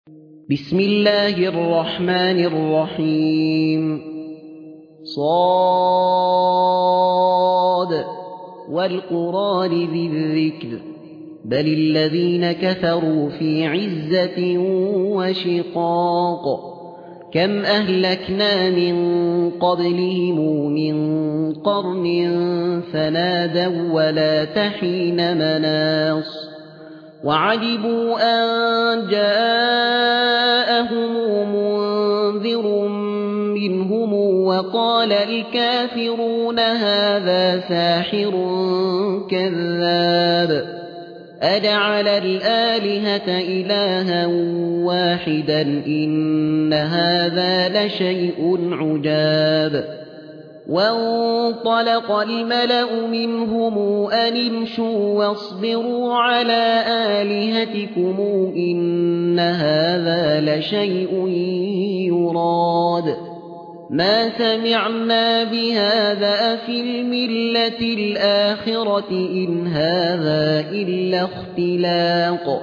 بسم الله الرحمن الرحيم صاد والقرآن ذي الذكر بل الذين كفروا في عزة وشقاق كم أهلكنا من قبلهم من قرن فنادوا ولا تحين مناص وعجبوا أن جاءهم منذر منهم وقال الكافرون هذا ساحر كذاب أجعل الآلهة إلها واحدا إن هذا لشيء عجاب وانطلق الملأ منهم أن امشوا واصبروا على آلهتكم إن هذا لشيء يراد ما سمعنا بهذا في الملة الآخرة إن هذا إلا اختلاق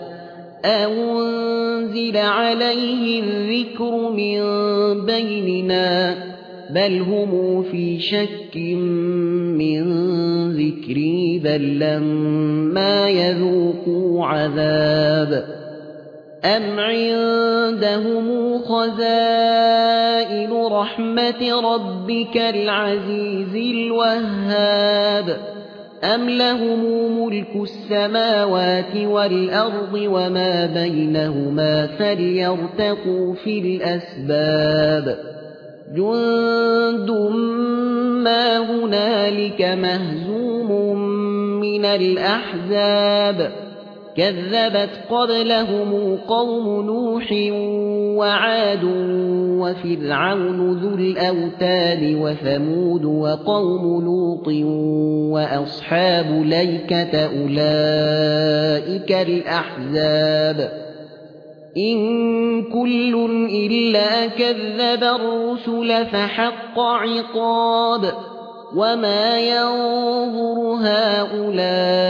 أنزل عليه الذكر من بيننا بل هم في شك من ذكري بل لما يذوقوا عذاب أم عندهم خزائن رحمة ربك العزيز الوهاب أم لهم ملك السماوات والأرض وما بينهما فليرتقوا في الأسباب جند ما هنالك مهزوم من الأحزاب كذبت قبلهم قوم نوح وعاد وفرعون ذو الأوتاد وثمود وقوم لوط وأصحاب ليكة أولئك الأحزاب إن كل إلا كذب الرسل فحق عقاب وما ينظر هؤلاء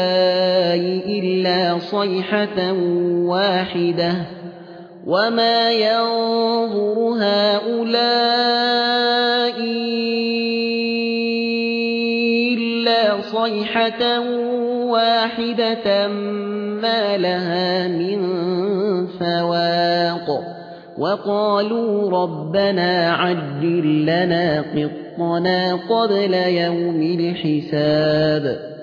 إلا صيحة واحدة وما ينظر هؤلاء إلا صيحة واحدة ما لها من فواق وقالوا ربنا عجل لنا قطنا قبل يوم الحساب